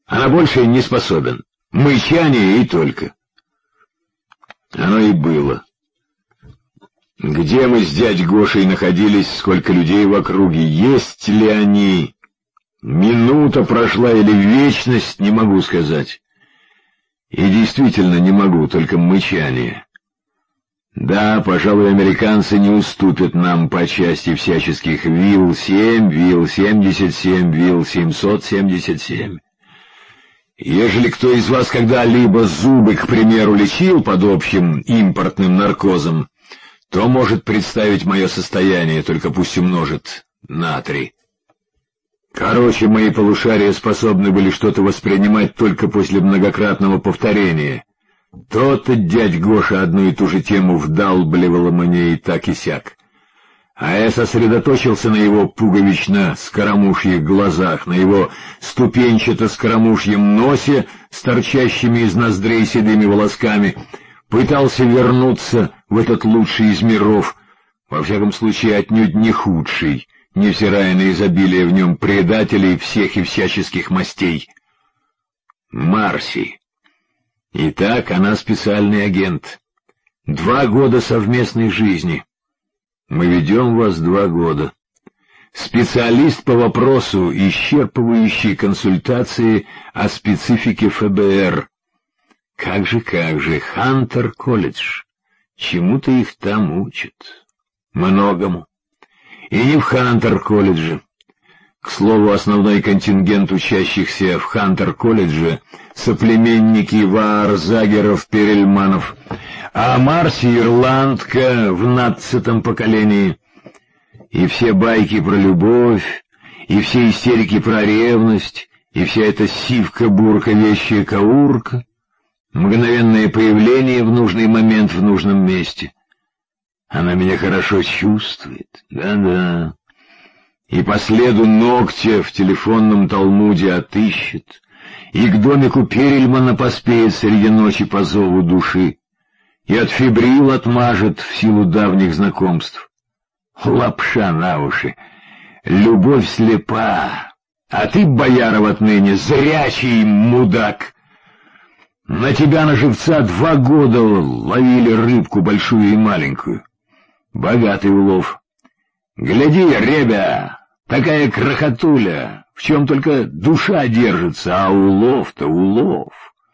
а на большее не способен. Мычание и только. Оно и было. Где мы с дядь Гошей находились, сколько людей в округе, есть ли они? Минута прошла или вечность, не могу сказать. И действительно не могу, только мычание. Да, пожалуй, американцы не уступят нам по части всяческих ВИЛ-7, ВИЛ-77, ВИЛ-777. Ежели кто из вас когда-либо зубы, к примеру, лечил под общим импортным наркозом, то может представить мое состояние, только пусть умножит на 3. Короче, мои полушария способны были что-то воспринимать только после многократного повторения. То-то дядь Гоша одну и ту же тему вдалбливала мне и так и сяк. А я сосредоточился на его пуговично-скоромушьих глазах, на его ступенчато-скоромушьем носе с торчащими из ноздрей седыми волосками, пытался вернуться в этот лучший из миров, во всяком случае отнюдь не худший, невзирая на изобилие в нем предателей всех и всяческих мастей. Марси. Итак, она специальный агент. 2 года совместной жизни. Мы ведем вас 2 года. Специалист по вопросу, исчерпывающий консультации о специфике ФБР. Как же, Хантер-колледж. Чему-то их там учат. Многому. И не в Хантер-колледже. К слову, основной контингент учащихся в Хантер-колледже — соплеменники Ваарзагеров-Перельманов, а Марси — ирландка в 12-м поколении. И все байки про любовь, и все истерики про ревность, и вся эта сивка-бурка, вещая каурка, мгновенное появление в нужный момент в нужном месте. Она меня хорошо чувствует, да-да. И по следу ногтя в телефонном талмуде отыщет, и к домику Перельмана поспеет среди ночи по зову души, и от фибрил отмажет в силу давних знакомств. Лапша на уши, любовь слепа, а ты, Бояров, отныне зрячий мудак. На тебя, на живца, 2 года ловили рыбку большую и маленькую. Богатый улов. Гляди, ребя, такая крохотуля, в чем только душа держится, а улов-то улов.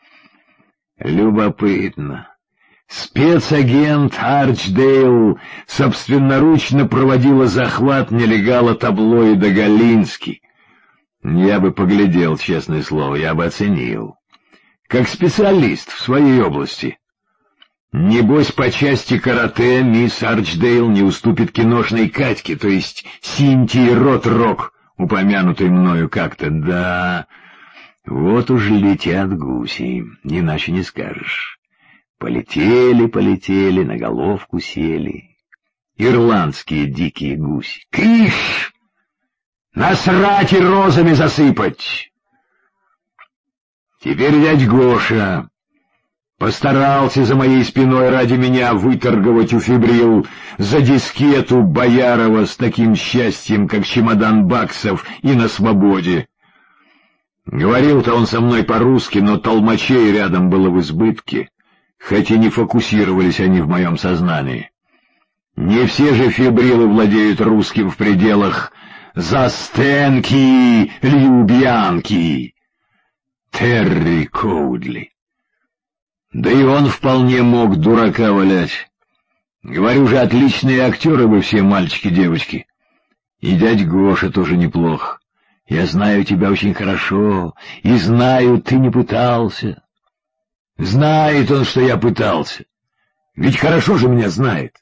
Любопытно. Спецагент Арчдейл собственноручно проводила захват нелегала таблоида Галинский. Я бы поглядел, честное слово, я бы оценил. Как специалист в своей области. Небось, по части карате мисс Арчдейл не уступит киношной Катьке, то есть Синтии Рот-Рок, упомянутой мною как-то. Да, вот уж летят гуси, иначе не скажешь. Полетели, на головку сели. Ирландские дикие гуси. Кыш! Насрать и розами засыпать! Теперь дядь Гоша постарался за моей спиной ради меня выторговать у фибрил за дискету Боярова с таким счастьем, как чемодан баксов, и на свободе. Говорил-то он со мной по-русски, но толмачей рядом было в избытке, хоть и не фокусировались они в моем сознании. Не все же фибрилы владеют русским в пределах Застенки, Любьянки. Терри Коудли. Да и он вполне мог дурака валять. Говорю же, отличные актеры вы все, мальчики-девочки. И дядь Гоша тоже неплох. Я знаю тебя очень хорошо, и знаю, ты не пытался. Знает он, что я пытался. Ведь хорошо же меня знает.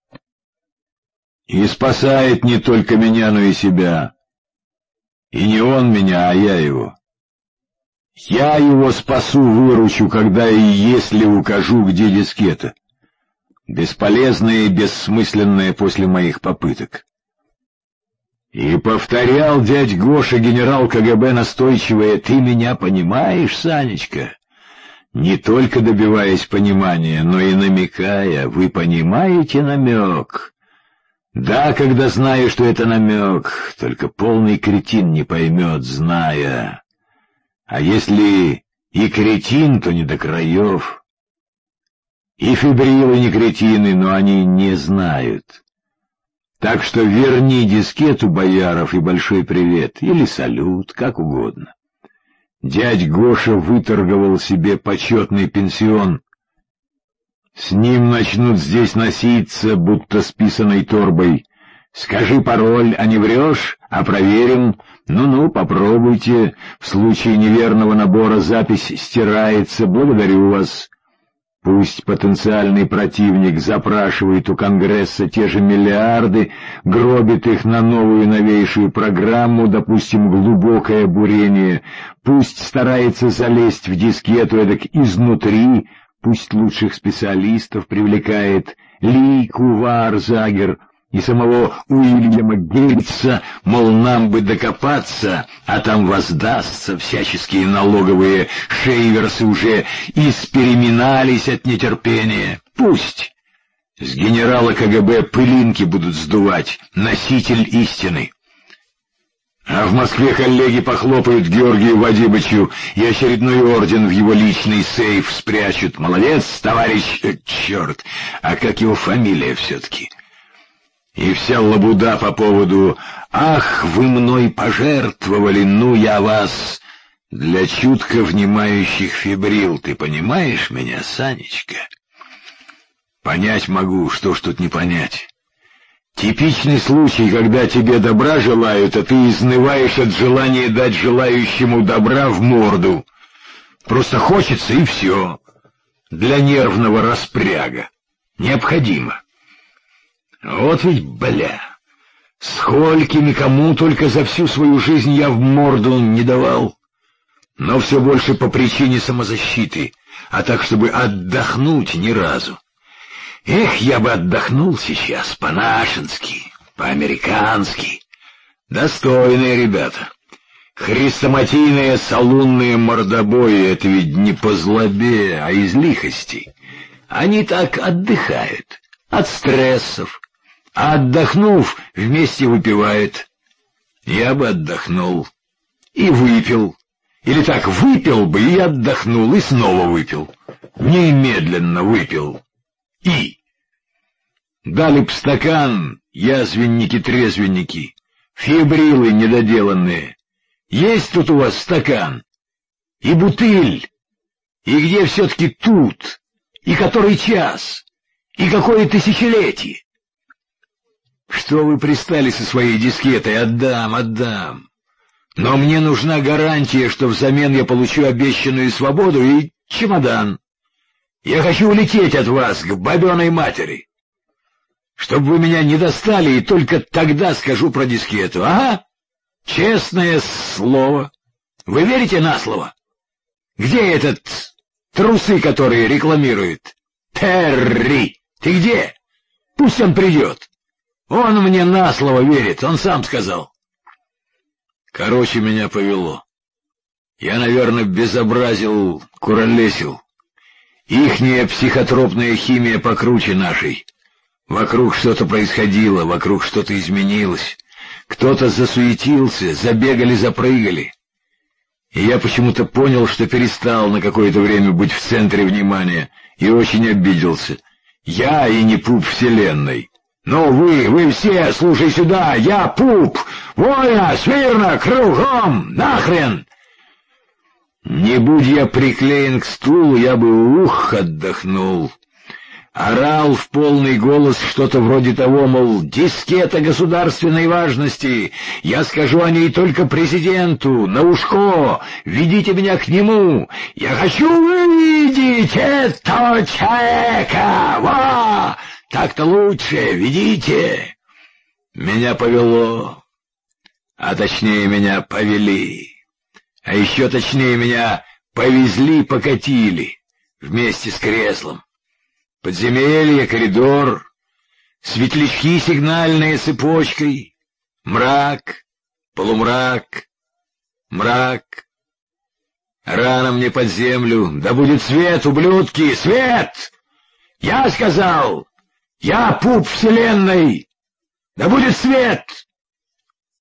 И спасает не только меня, но и себя. И не он меня, а я его. Я его спасу, выручу, когда и если укажу, где дискета. Бесполезное и бессмысленное после моих попыток. И повторял дядь Гоша, генерал КГБ, настойчивая: «Ты меня понимаешь, Санечка?» Не только добиваясь понимания, но и намекая: «Вы понимаете намек?» Да, когда знаю, что это намек, только полный кретин не поймет, зная. А если и кретин, то не до краев. И фибрилы не кретины, но они не знают. Так что верни дискету бояров и большой привет, или салют, как угодно. Дядь Гоша выторговал себе почетный пенсион. С ним начнут здесь носиться, будто с писаной торбой. Скажи пароль, а не врешь, а проверим. Ну-ну, попробуйте. В случае неверного набора запись стирается. Благодарю вас. Пусть потенциальный противник запрашивает у Конгресса те же миллиарды, гробит их на новую новейшую программу, допустим, глубокое бурение. Пусть старается залезть в дискету эдак изнутри, пусть лучших специалистов привлекает Ли Куварзагер и самого Уильяма Гейтса, мол, нам бы докопаться, а там воздастся, всяческие налоговые шейверсы уже испереминались от нетерпения. Пусть с генерала КГБ пылинки будут сдувать, носитель истины. А в Москве коллеги похлопают Георгию Вадимычу и очередной орден в его личный сейф спрячут. Молодец, товарищ... черт, а как его фамилия все-таки? И вся лабуда по поводу «Ах, вы мной пожертвовали, ну я вас...» Для чутко внимающих фибрил, ты понимаешь меня, Санечка? Понять могу, что ж тут не понять. Типичный случай, когда тебе добра желают, а ты изнываешь от желания дать желающему добра в морду. Просто хочется, и все. Для нервного распряга. Необходимо. Вот ведь, бля, скольким и кому только за всю свою жизнь я в морду не давал. Но все больше по причине самозащиты, а так, чтобы отдохнуть ни разу. Эх, я бы отдохнул сейчас по-нашенски, по-американски. Достойные ребята. Хрестоматийные салунные мордобои — это ведь не по злобе, а из лихости. Они так отдыхают от стрессов, а отдохнув, вместе выпивают. Я бы отдохнул и выпил. Или так, выпил бы и отдохнул, и снова выпил. Немедленно выпил. И дали б стакан, язвенники-трезвенники, фибрилы недоделанные. Есть тут у вас стакан? И бутыль? И где все-таки тут? И который час? И какое тысячелетие? Что вы пристали со своей дискетой? Отдам. Но мне нужна гарантия, что взамен я получу обещанную свободу и чемодан. Я хочу улететь от вас к бабеной матери. Чтобы вы меня не достали, и только тогда скажу про дискету. Ага, честное слово. Вы верите на слово? Где этот трусы, которые рекламирует? Терри, ты где? Пусть он придет. Он мне на слово верит, он сам сказал. Короче, меня повело. Я, наверное, безобразил, куролесил. Ихняя психотропная химия покруче нашей. Вокруг что-то происходило, вокруг что-то изменилось. Кто-то засуетился, забегали, запрыгали. И я почему-то понял, что перестал на какое-то время быть в центре внимания, и очень обиделся. Я и не пуп вселенной. Но вы все, слушай сюда, я пуп! Вольно, смирно, кругом, нахрен! Не будь я приклеен к стулу, я бы отдохнул. Орал в полный голос что-то вроде того, мол, дискета государственной важности, я скажу о ней только президенту, на ушко, ведите меня к нему, я хочу увидеть этого человека, во! Так-то лучше, ведите. Меня повело, а точнее меня повели, а еще точнее меня повезли, покатили, вместе с креслом. Подземелье, коридор, светлячки сигнальные цепочкой, мрак, полумрак, мрак. Рано мне под землю, да будет свет, ублюдки, свет! Я сказал, я пуп вселенной, да будет свет!